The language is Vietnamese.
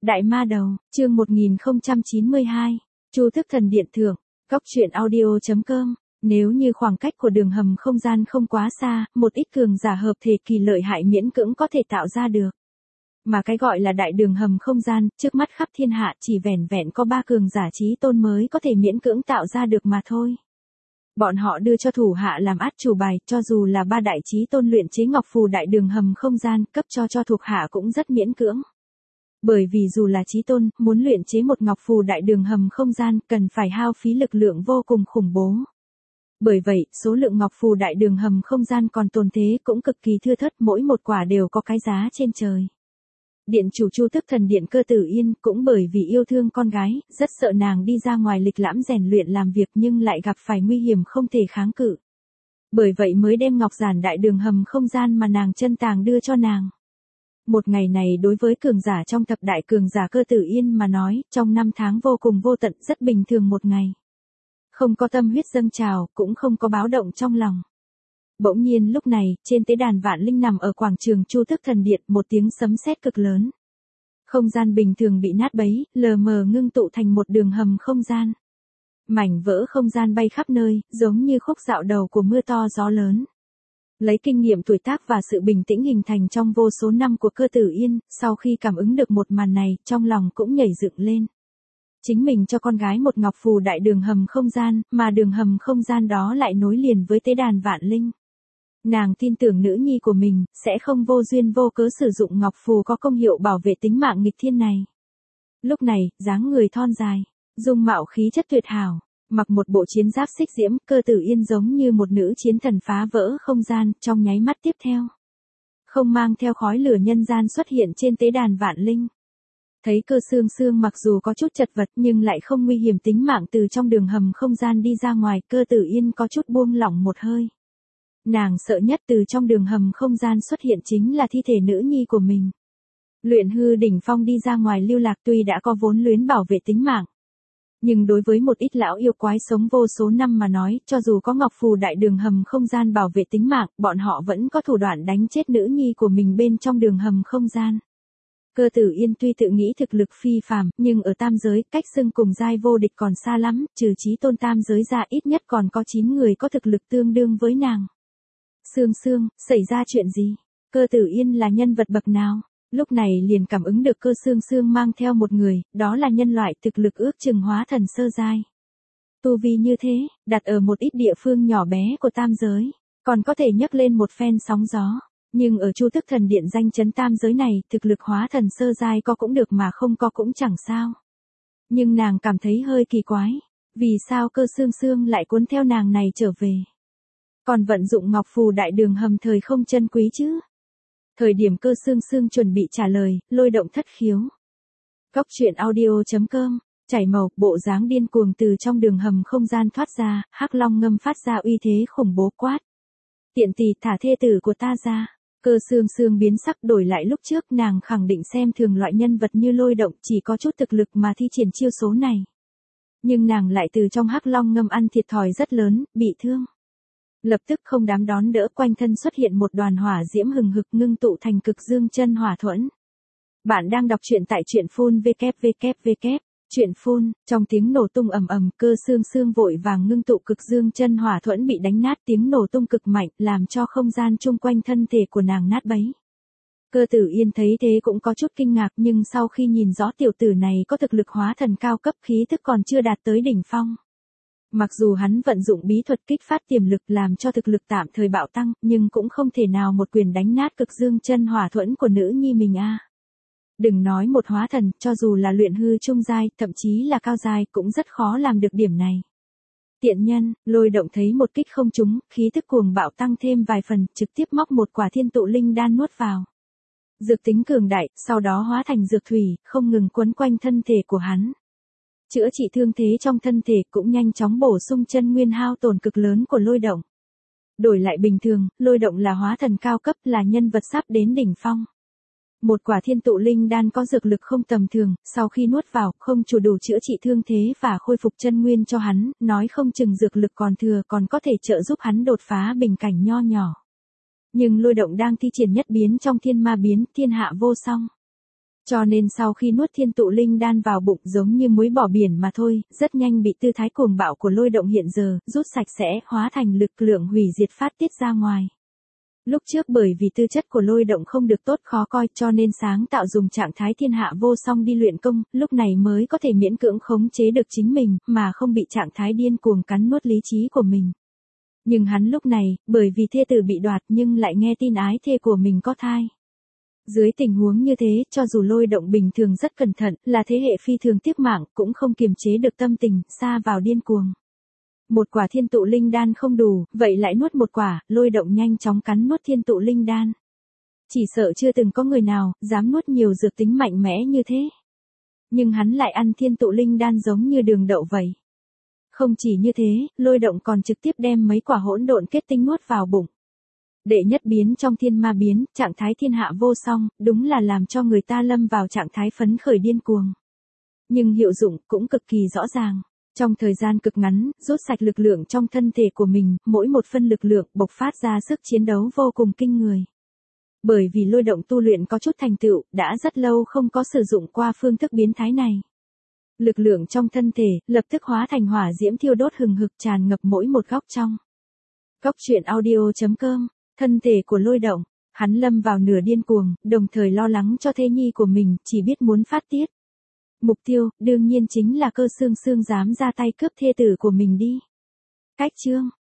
Đại ma đầu, chương 1092, Chu Thức Thần Điện Thượng, Góc truyện audio.com. Nếu như khoảng cách của đường hầm không gian không quá xa, một ít cường giả hợp thể kỳ lợi hại miễn cưỡng có thể tạo ra được. Mà cái gọi là đại đường hầm không gian, trước mắt khắp thiên hạ chỉ vẻn vẹn có 3 cường giả chí tôn mới có thể miễn cưỡng tạo ra được mà thôi. Bọn họ đưa cho thủ hạ làm át chủ bài, cho dù là 3 đại chí tôn luyện chế ngọc phù đại đường hầm không gian, cấp cho thuộc hạ cũng rất miễn cưỡng. Bởi vì dù là chí tôn, muốn luyện chế một ngọc phù đại đường hầm không gian, cần phải hao phí lực lượng vô cùng khủng bố. Bởi vậy, số lượng ngọc phù đại đường hầm không gian còn tồn thế cũng cực kỳ thưa thớt, mỗi một quả đều có cái giá trên trời. Điện chủ Chu Thức Thần Điện Cơ Tử Yên cũng bởi vì yêu thương con gái, rất sợ nàng đi ra ngoài lịch lãm rèn luyện làm việc nhưng lại gặp phải nguy hiểm không thể kháng cự. Bởi vậy mới đem ngọc giản đại đường hầm không gian mà nàng chân tàng đưa cho nàng. Một ngày này đối với cường giả trong thập đại cường giả Cơ Tử Yên mà nói, trong 5 tháng vô cùng vô tận, rất bình thường một ngày. Không có tâm huyết dâng trào, cũng không có báo động trong lòng. Bỗng nhiên lúc này, trên tế đàn vạn linh nằm ở quảng trường Chu Thức Thần Điện, một tiếng sấm sét cực lớn. Không gian bình thường bị nát bấy, lờ mờ ngưng tụ thành một đường hầm không gian. Mảnh vỡ không gian bay khắp nơi, giống như khúc dạo đầu của mưa to gió lớn. Lấy kinh nghiệm tuổi tác và sự bình tĩnh hình thành trong vô số năm của Cơ Tử Yên, sau khi cảm ứng được một màn này, trong lòng cũng nhảy dựng lên. Chính mình cho con gái một ngọc phù đại đường hầm không gian, mà đường hầm không gian đó lại nối liền với tế đàn vạn linh. Nàng tin tưởng nữ nhi của mình, sẽ không vô duyên vô cớ sử dụng ngọc phù có công hiệu bảo vệ tính mạng nghịch thiên này. Lúc này, dáng người thon dài, dung mạo khí chất tuyệt hảo, mặc một bộ chiến giáp xích diễm, Cơ Tử Yên giống như một nữ chiến thần phá vỡ không gian, trong nháy mắt tiếp theo. Không mang theo khói lửa nhân gian xuất hiện trên tế đàn vạn linh. Thấy Cơ Sương Sương mặc dù có chút chật vật nhưng lại không nguy hiểm tính mạng từ trong đường hầm không gian đi ra ngoài, Cơ Tử Yên có chút buông lỏng một hơi. Nàng sợ nhất từ trong đường hầm không gian xuất hiện chính là thi thể nữ nhi của mình. Luyện hư đỉnh phong đi ra ngoài lưu lạc tuy đã có vốn luyến bảo vệ tính mạng. Nhưng đối với một ít lão yêu quái sống vô số năm mà nói, cho dù có ngọc phù đại đường hầm không gian bảo vệ tính mạng, bọn họ vẫn có thủ đoạn đánh chết nữ nhi của mình bên trong đường hầm không gian. Cơ Tử Yên tuy tự nghĩ thực lực phi phàm, nhưng ở tam giới, cách xưng cùng giai vô địch còn xa lắm, trừ chí tôn tam giới ra ít nhất còn có 9 người có thực lực tương đương với nàng. Sương Sương, xảy ra chuyện gì? Cơ Tử Yên là nhân vật bậc nào? Lúc này liền cảm ứng được Cơ Sương Sương mang theo một người, đó là nhân loại thực lực ước chừng hóa thần sơ giai. Tu vi như thế, đặt ở một ít địa phương nhỏ bé của tam giới, còn có thể nhấc lên một phen sóng gió. Nhưng ở Chu Thức Thần Điện danh chấn tam giới này, thực lực hóa thần sơ giai có cũng được mà không có cũng chẳng sao. Nhưng nàng cảm thấy hơi kỳ quái, vì sao Cơ Sương Sương lại cuốn theo nàng này trở về? Còn vận dụng ngọc phù đại đường hầm thời không chân quý chứ? Thời điểm Cơ Sương Sương chuẩn bị trả lời, lôi động thất khiếu. Góc truyện audio.com, chảy màu, bộ dáng điên cuồng từ trong đường hầm không gian thoát ra, hắc long ngâm phát ra uy thế khủng bố quát. Tiện tỳ thả thê tử của ta ra. Cơ Sương Sương biến sắc, đổi lại lúc trước nàng khẳng định xem thường loại nhân vật như lôi động chỉ có chút thực lực mà thi triển chiêu số này. Nhưng nàng lại từ trong hắc long ngâm ăn thiệt thòi rất lớn, bị thương. Lập tức không dám đón đỡ, quanh thân xuất hiện một đoàn hỏa diễm hừng hực ngưng tụ thành cực dương chân hỏa thuẫn. Bạn đang đọc truyện tại truyện phun www. Truyện phun, trong tiếng nổ tung ầm ầm, Cơ Sương Sương vội vàng ngưng tụ cực dương chân hỏa thuẫn bị đánh nát, tiếng nổ tung cực mạnh, làm cho không gian chung quanh thân thể của nàng nát bấy. Cơ Tử Yên thấy thế cũng có chút kinh ngạc, nhưng sau khi nhìn rõ tiểu tử này có thực lực hóa thần cao cấp, khí thức còn chưa đạt tới đỉnh phong. Mặc dù hắn vận dụng bí thuật kích phát tiềm lực làm cho thực lực tạm thời bạo tăng, nhưng cũng không thể nào một quyền đánh nát cực dương chân hỏa thuẫn của nữ nhi mình a. Đừng nói một hóa thần, cho dù là luyện hư trung giai, thậm chí là cao giai cũng rất khó làm được điểm này. Tiện nhân, lôi động thấy một kích không trúng, khí thức cuồng bạo tăng thêm vài phần, trực tiếp móc một quả thiên tụ linh đan nuốt vào. Dược tính cường đại, sau đó hóa thành dược thủy, không ngừng quấn quanh thân thể của hắn. Chữa trị thương thế trong thân thể cũng nhanh chóng bổ sung chân nguyên hao tổn cực lớn của lôi động. Đổi lại bình thường, lôi động là hóa thần cao cấp, là nhân vật sắp đến đỉnh phong. Một quả thiên tụ linh đan có dược lực không tầm thường, sau khi nuốt vào, không chủ đủ chữa trị thương thế và khôi phục chân nguyên cho hắn, nói không chừng dược lực còn thừa còn có thể trợ giúp hắn đột phá bình cảnh nho nhỏ. Nhưng lôi động đang thi triển nhất biến trong thiên ma biến, thiên hạ vô song. Cho nên sau khi nuốt thiên tụ linh đan vào bụng giống như muối bỏ biển mà thôi, rất nhanh bị tư thái cuồng bạo của lôi động hiện giờ, rút sạch sẽ, hóa thành lực lượng hủy diệt phát tiết ra ngoài. Lúc trước bởi vì tư chất của lôi động không được tốt khó coi cho nên sáng tạo dùng trạng thái thiên hạ vô song đi luyện công, lúc này mới có thể miễn cưỡng khống chế được chính mình, mà không bị trạng thái điên cuồng cắn nuốt lý trí của mình. Nhưng hắn lúc này, bởi vì thê tử bị đoạt nhưng lại nghe tin ái thê của mình có thai. Dưới tình huống như thế, cho dù lôi động bình thường rất cẩn thận, là thế hệ phi thường tiếc mạng, cũng không kiềm chế được tâm tình, sa vào điên cuồng. Một quả thiên tụ linh đan không đủ, vậy lại nuốt một quả, lôi động nhanh chóng cắn nuốt thiên tụ linh đan. Chỉ sợ chưa từng có người nào, dám nuốt nhiều dược tính mạnh mẽ như thế. Nhưng hắn lại ăn thiên tụ linh đan giống như đường đậu vậy. Không chỉ như thế, lôi động còn trực tiếp đem mấy quả hỗn độn kết tinh nuốt vào bụng. Đệ nhất biến trong thiên ma biến, trạng thái thiên hạ vô song, đúng là làm cho người ta lâm vào trạng thái phấn khởi điên cuồng. Nhưng hiệu dụng cũng cực kỳ rõ ràng. Trong thời gian cực ngắn, rút sạch lực lượng trong thân thể của mình, mỗi một phân lực lượng bộc phát ra sức chiến đấu vô cùng kinh người. Bởi vì lôi động tu luyện có chút thành tựu, đã rất lâu không có sử dụng qua phương thức biến thái này. Lực lượng trong thân thể, lập tức hóa thành hỏa diễm thiêu đốt hừng hực tràn ngập mỗi một góc trong. Góc truyện audio.com, thân thể của lôi động, hắn lâm vào nửa điên cuồng, đồng thời lo lắng cho thê nhi của mình, chỉ biết muốn phát tiết. Mục tiêu, đương nhiên chính là Cơ Xương Xương dám ra tay cướp thê tử của mình đi. Cách chương